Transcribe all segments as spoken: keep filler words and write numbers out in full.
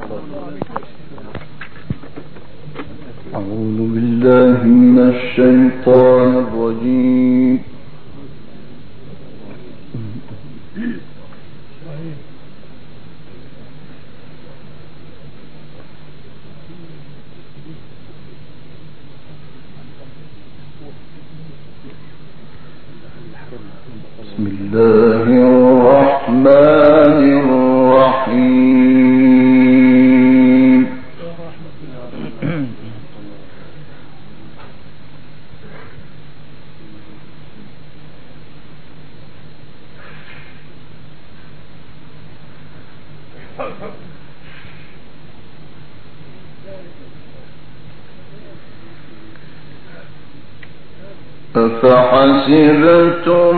أعوذ بالله من الشيطان الرجيم. بسم الله الرحمن الرحيم. أفحسبتم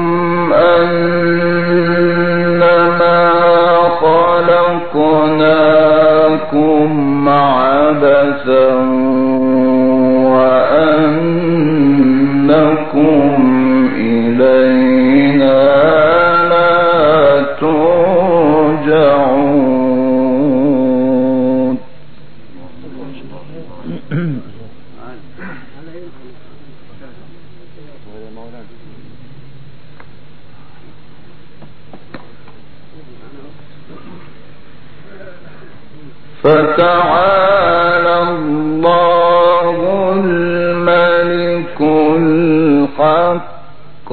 أنما خلقناكم عبثا وأنكم إلينا لا ترجعون. فتعالى الله الملك الحق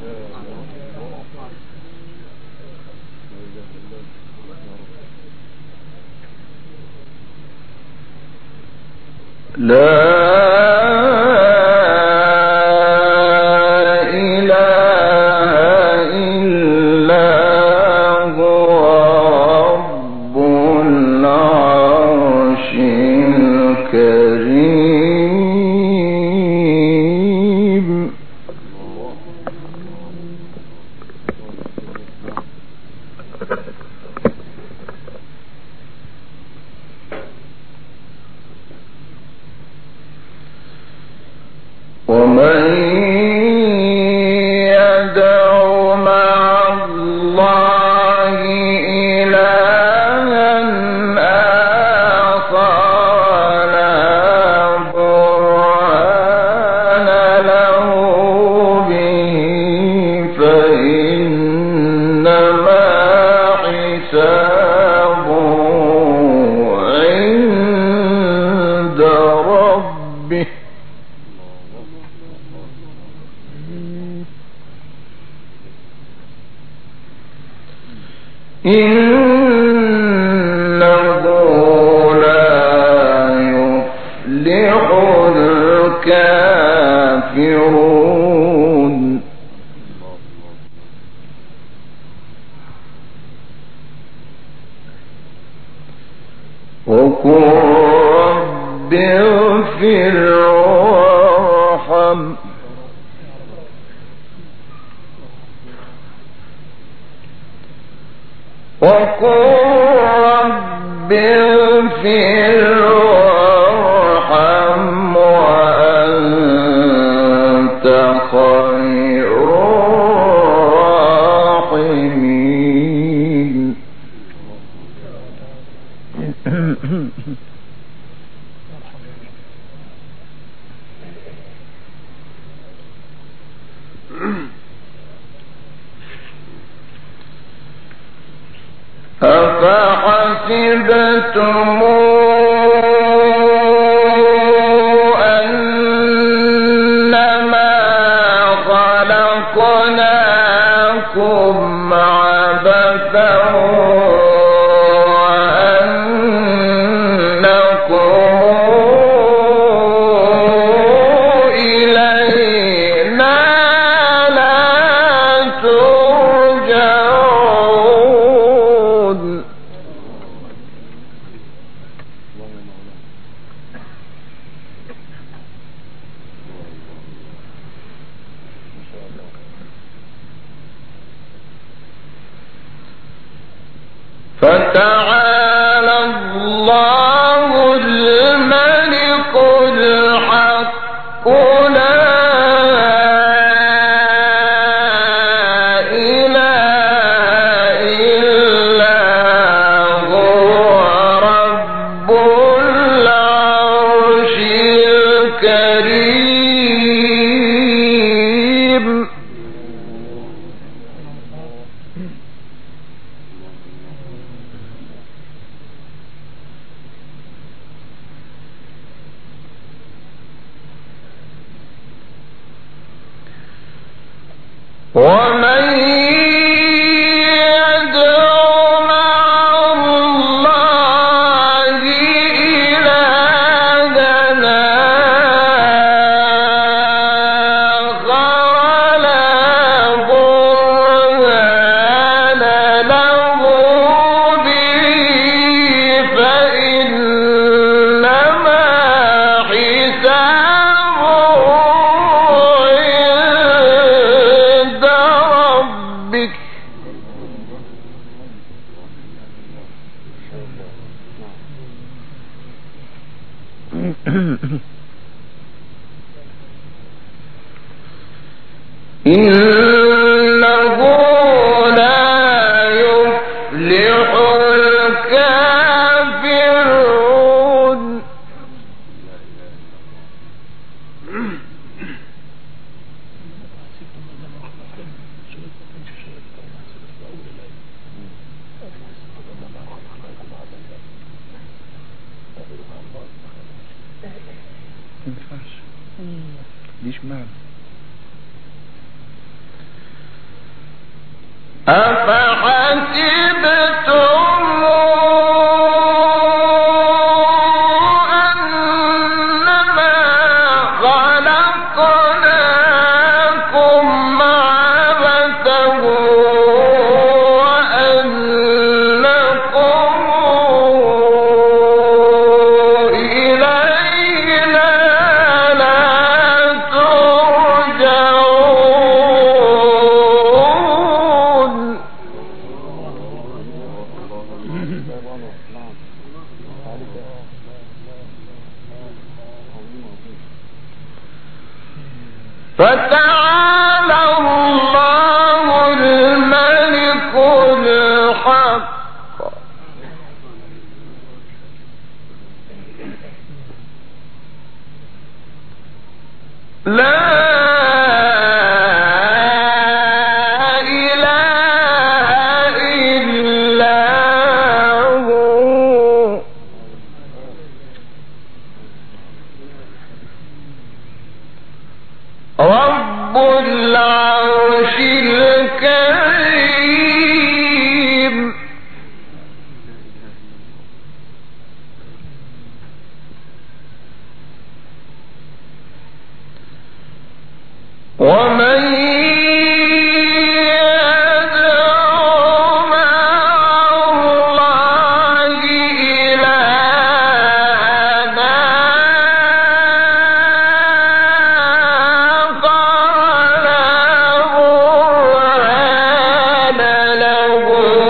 لا إنه لا يفلح الكافرون. وقل رب اغفر وارحم وقل رب اغفر وارحم وأنت خير الراحمين. أفحسبتم أنما خلقناكم عبثا فتعالى الله الملك الحق لا إله إلا هو رب ومن إنه لا يفلح الكافرون ليش معنى أفحسبتم أنما خلقناكم عبثا وأنكم إلينا لا ترجعون فتعالى الله الملك الحق لا إله إلا هو رب العرش الكريم ومن يدعو مع الله إلهًا آخر لا برهان له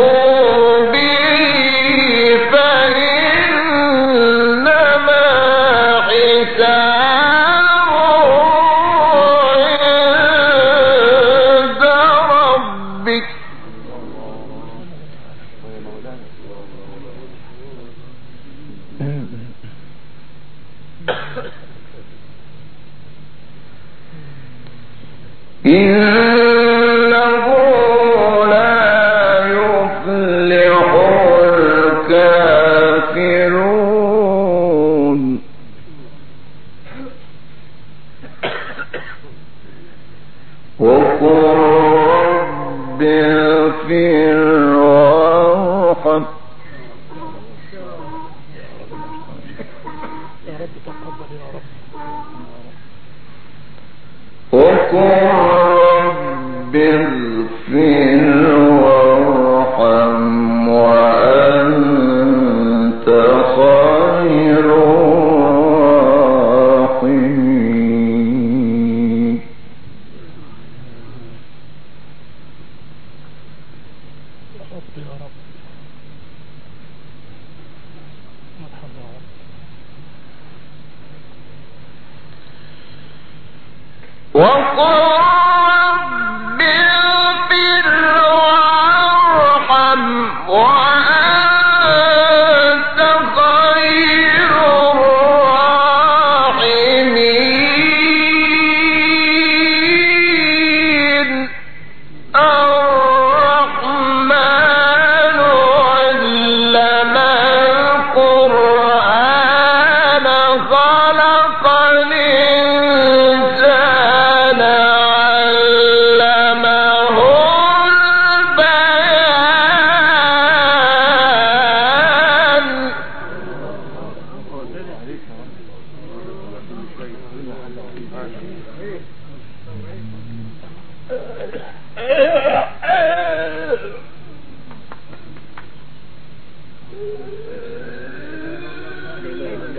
به فإنما إنه لا يفلح الكافرون وقل رب اغفر وارحم وقل رب اغفر وارحم وأنت خير الراحمين وقل رب اغفر وارحم وأنت خير الراحمين الرحمن علم القرآن خلق الإنسان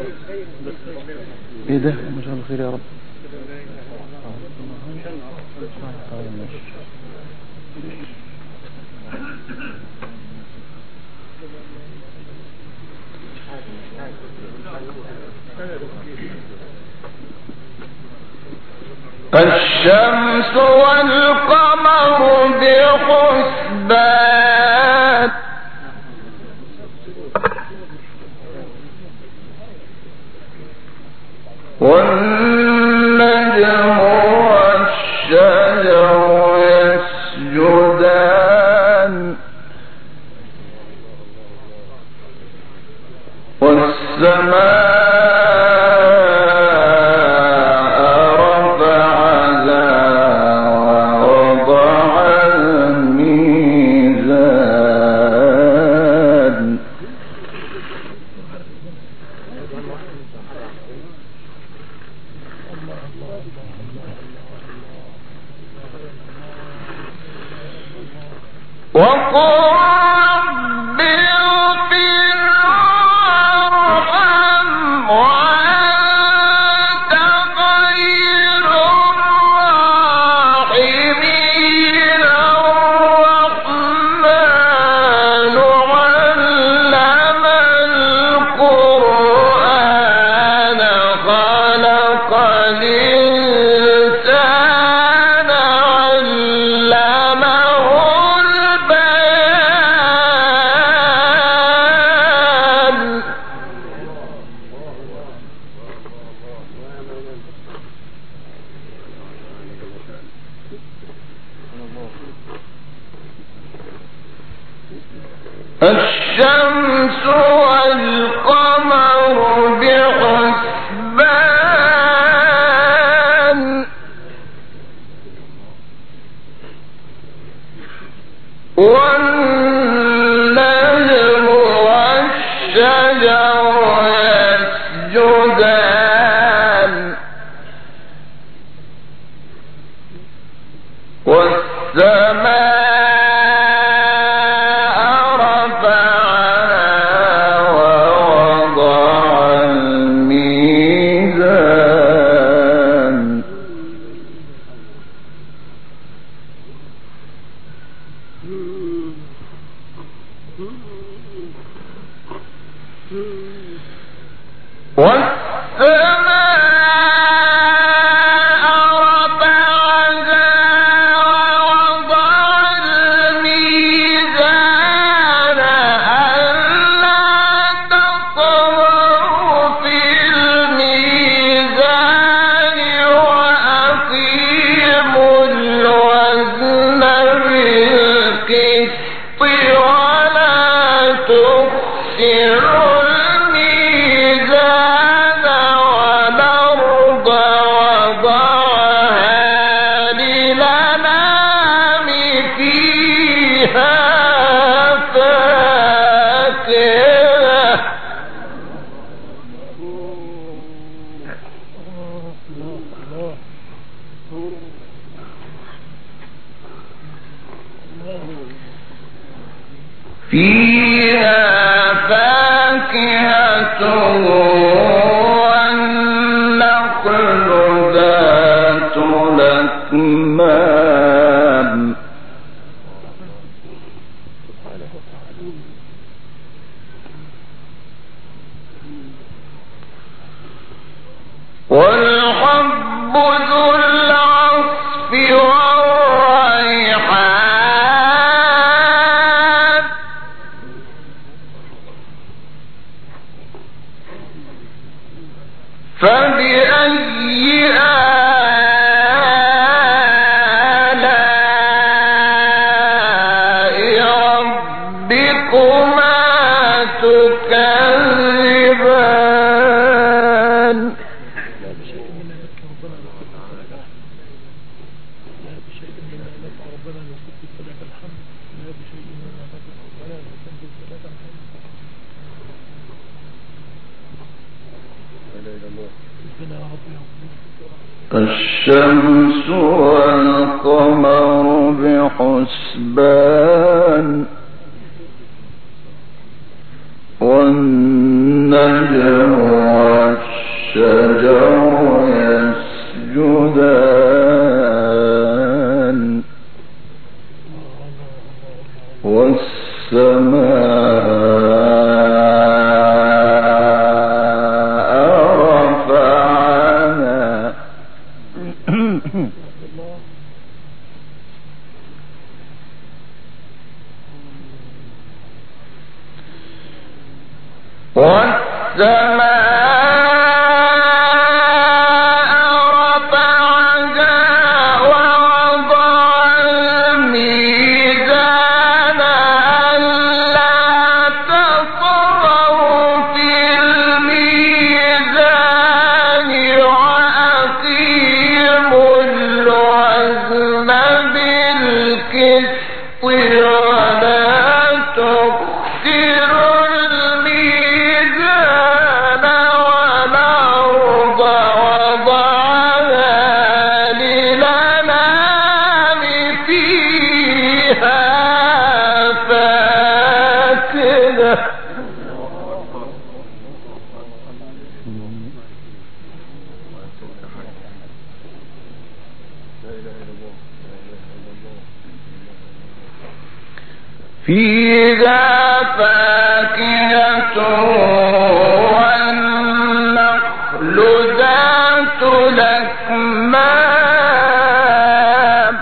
ايه ده؟ ما شاء الله خير يا رب. الشمس والقمر بحسبان والنجم والشجر يسجدان والسماء الشمس والقمر بحسبان والنجم والشجر يسجدان والسماء فيها فاكهة والنخل ذات الأكمام والحب ذو العصف والريحان فبأي آلاء ربكما تكذبان الشمس والقمر بحسبان والنجم يسجدان والسماء رفعها والسماء فيها فاكهة والنخل ذات الأكمام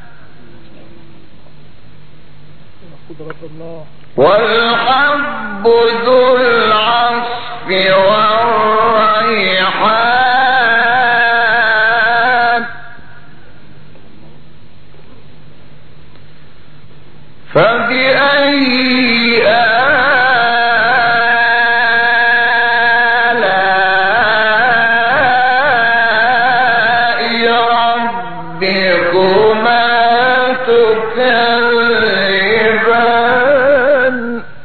والحب ذو العصف والريحان فبأي آلاء ربكما تكذبان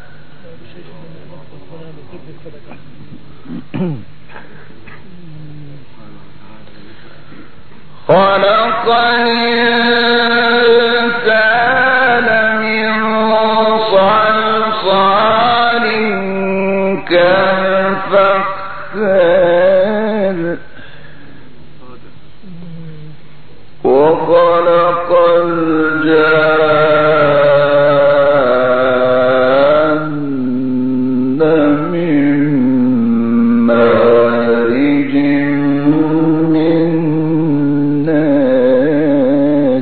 خلق الإنسان من صلصال كالفخار وخلق الجان من مارج من نار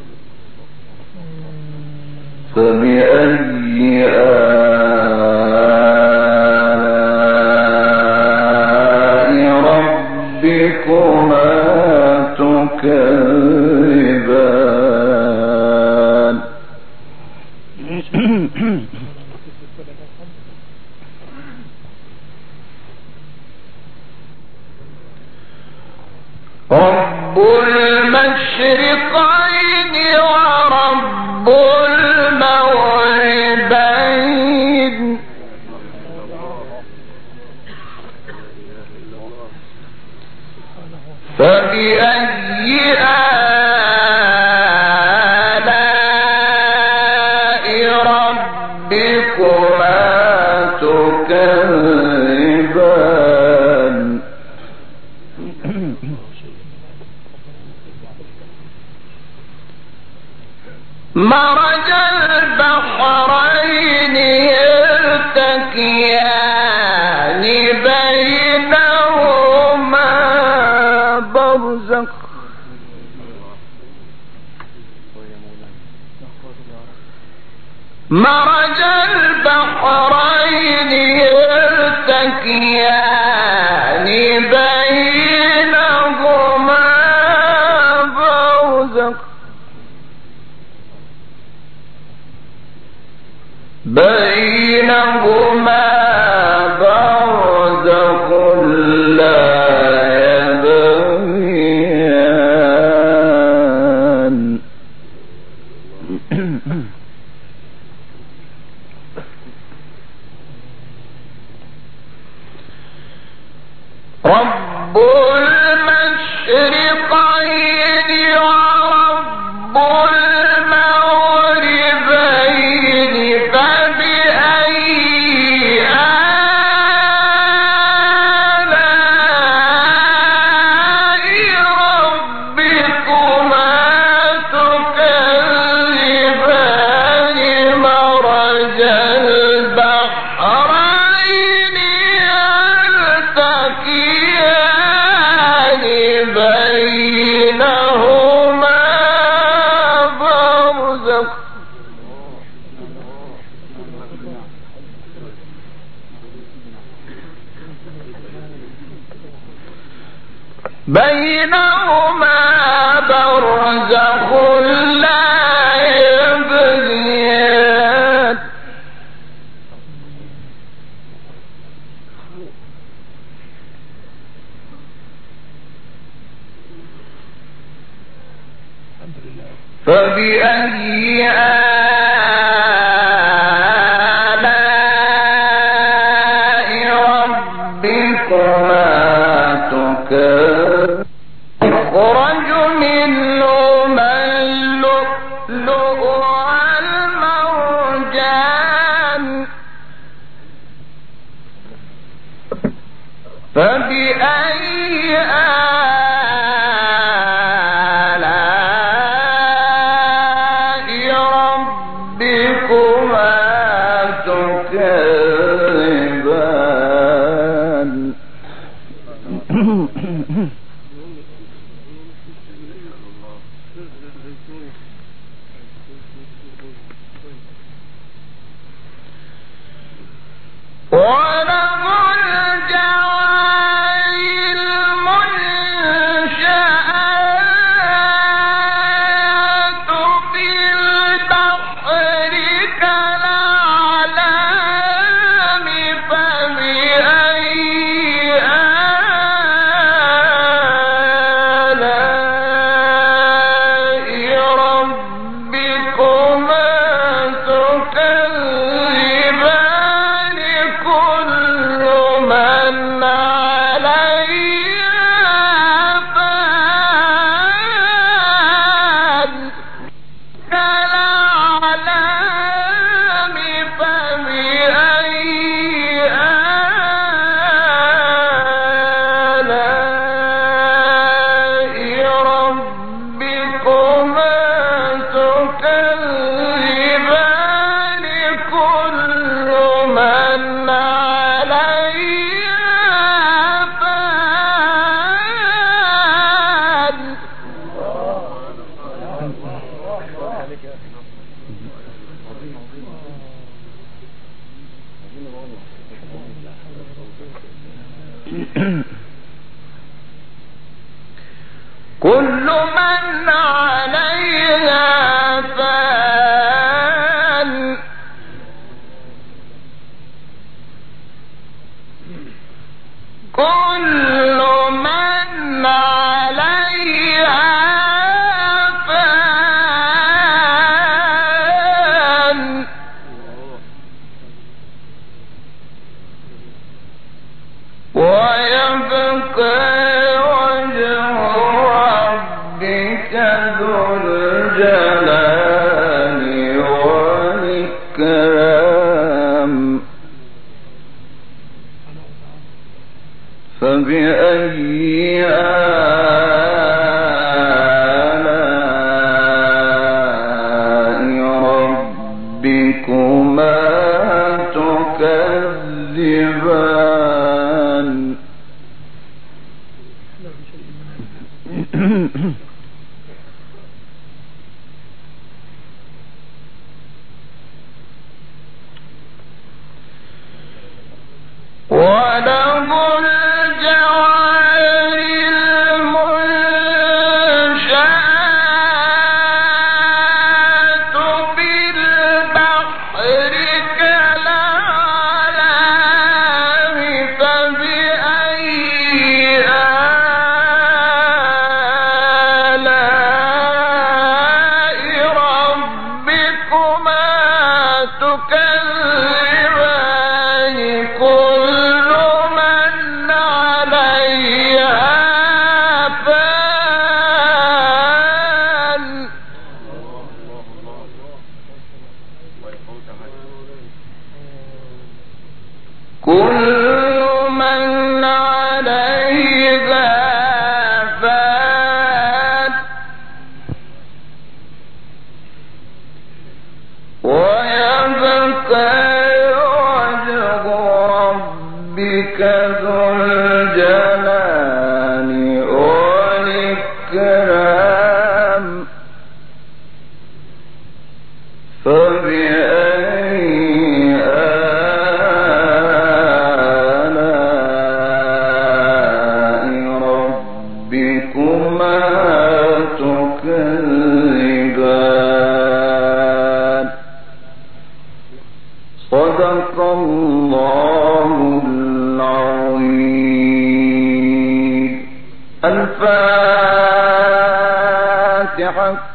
فبأي آلاء ربكما تكذبان رب المشرقين ورب المغربين فبأي آلاء ربكما تكذبان مرج البحرين يلتقيان بينهما برزخ مرج البحرين يلتقيان بينهما برزخ بينهما برزخ لا يبغيان رب المشرقين ورب المغربين فبأي آلاء بينهما برزخ لا يبغيان فبأي آلاء ربكما تكذبان يخرج منهما اللؤلؤ والمرجان فبأي آلاء ربكما تكذبان وله الجوار المنشآت في البحر كالأعلام فبأي آلاء ربكما تكذبان كل من عليها فان كالأعلام فبأي آلاء ربكما تكذبان كل من عليها فان كل من عليها فان كل من عليها فان ويبقى وجه ربك ذو الجلال والإكرام فبأي آلاء ربكما تكذبان وله الجوار المنشآت حق